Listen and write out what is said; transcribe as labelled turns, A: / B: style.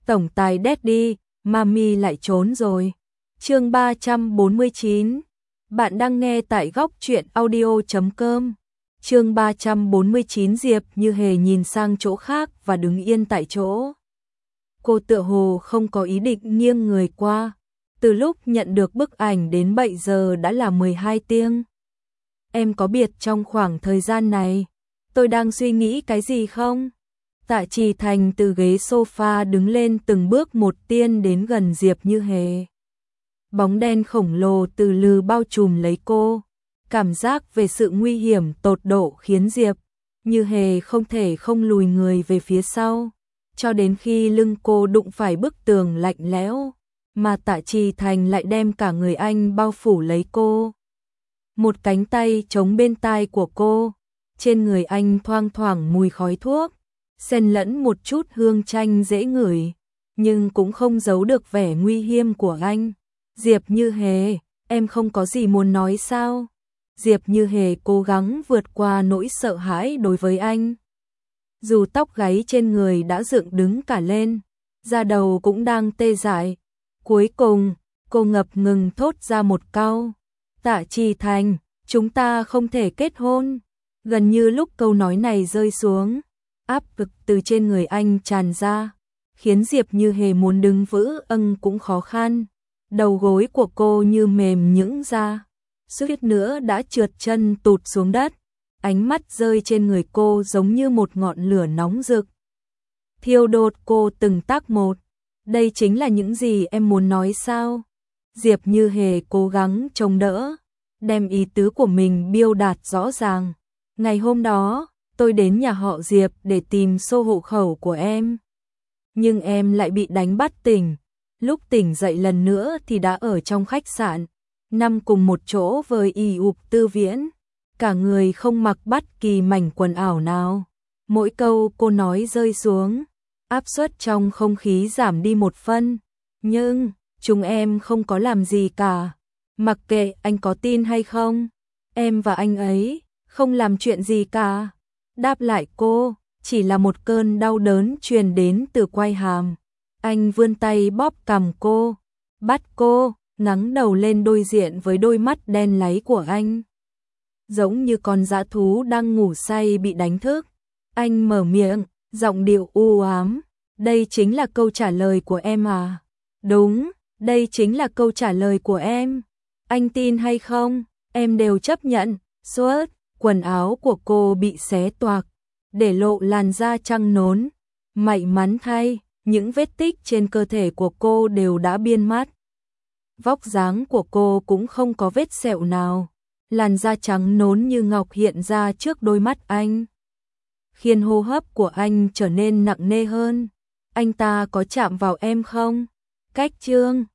A: Tổng tài Daddy, Mami lại trốn rồi. Chương 349. Bạn đang nghe tại góc truyện audio.com. Chương 349. Diệp Như Hề nhìn sang chỗ khác và đứng yên tại chỗ. Cô tựa hồ không có ý định nghiêng người qua. Từ lúc nhận được bức ảnh đến bây giờ đã là 12 tiếng. Em có biết trong khoảng thời gian này, tôi đang suy nghĩ cái gì không? Tạ Trì Thành từ ghế sofa đứng lên từng bước một tiến đến gần Diệp Như Hề. Bóng đen khổng lồ từ lư bao trùm lấy cô. Cảm giác về sự nguy hiểm tột độ khiến Diệp Như Hề không thể không lùi người về phía sau. Cho đến khi lưng cô đụng phải bức tường lạnh lẽo, mà Tạ Trì Thành lại đem cả người anh bao phủ lấy cô. Một cánh tay chống bên tai của cô, trên người anh thoang thoảng mùi khói thuốc, xen lẫn một chút hương chanh dễ ngửi, nhưng cũng không giấu được vẻ nguy hiểm của anh. Diệp Như Hề, em không có gì muốn nói sao? Diệp Như Hề cố gắng vượt qua nỗi sợ hãi đối với anh. Dù tóc gáy trên người đã dựng đứng cả lên, da đầu cũng đang tê dại. Cuối cùng, cô ngập ngừng thốt ra một câu. Tạ Trì Thành, chúng ta không thể kết hôn. Gần như lúc câu nói này rơi xuống, áp lực từ trên người anh tràn ra, khiến Diệp Như Hề muốn đứng vững cũng khó khăn. Đầu gối của cô như mềm nhũn ra, suýt nữa đã trượt chân tụt xuống đất. Ánh mắt rơi trên người cô giống như một ngọn lửa nóng rực, thiêu đốt cô từng tấc một. Đây chính là những gì em muốn nói sao? Diệp Như Hề cố gắng chống đỡ, đem ý tứ của mình biểu đạt rõ ràng. Ngày hôm đó, tôi đến nhà họ Diệp để tìm sổ hộ khẩu của em. Nhưng em lại bị đánh bất tỉnh. Lúc tỉnh dậy lần nữa thì đã ở trong khách sạn, nằm cùng một chỗ với Y Ục Tư Viễn. Cả người không mặc bất kỳ mảnh quần áo nào. Mỗi câu cô nói rơi xuống, áp suất trong không khí giảm đi một phân. Nhưng, chúng em không có làm gì cả. Mặc kệ anh có tin hay không, em và anh ấy không làm chuyện gì cả. Đáp lại cô, chỉ là một cơn đau đớn truyền đến từ quai hàm. Anh vươn tay bóp cằm cô, bắt cô ngẩng đầu lên đối diện với đôi mắt đen láy của anh. Giống như con dã thú đang ngủ say bị đánh thức. Anh mở miệng, giọng điệu u ám. Đây chính là câu trả lời của em à? Đúng, đây chính là câu trả lời của em. Anh tin hay không, em đều chấp nhận. Suốt, quần áo của cô bị xé toạc, để lộ làn da trắng nõn. May mắn thay, những vết tích trên cơ thể của cô đều đã biến mất. Vóc dáng của cô cũng không có vết sẹo nào. Làn da trắng nõn như ngọc hiện ra trước đôi mắt anh, khiến hô hấp của anh trở nên nặng nề hơn. Anh ta có chạm vào em không? Cách chương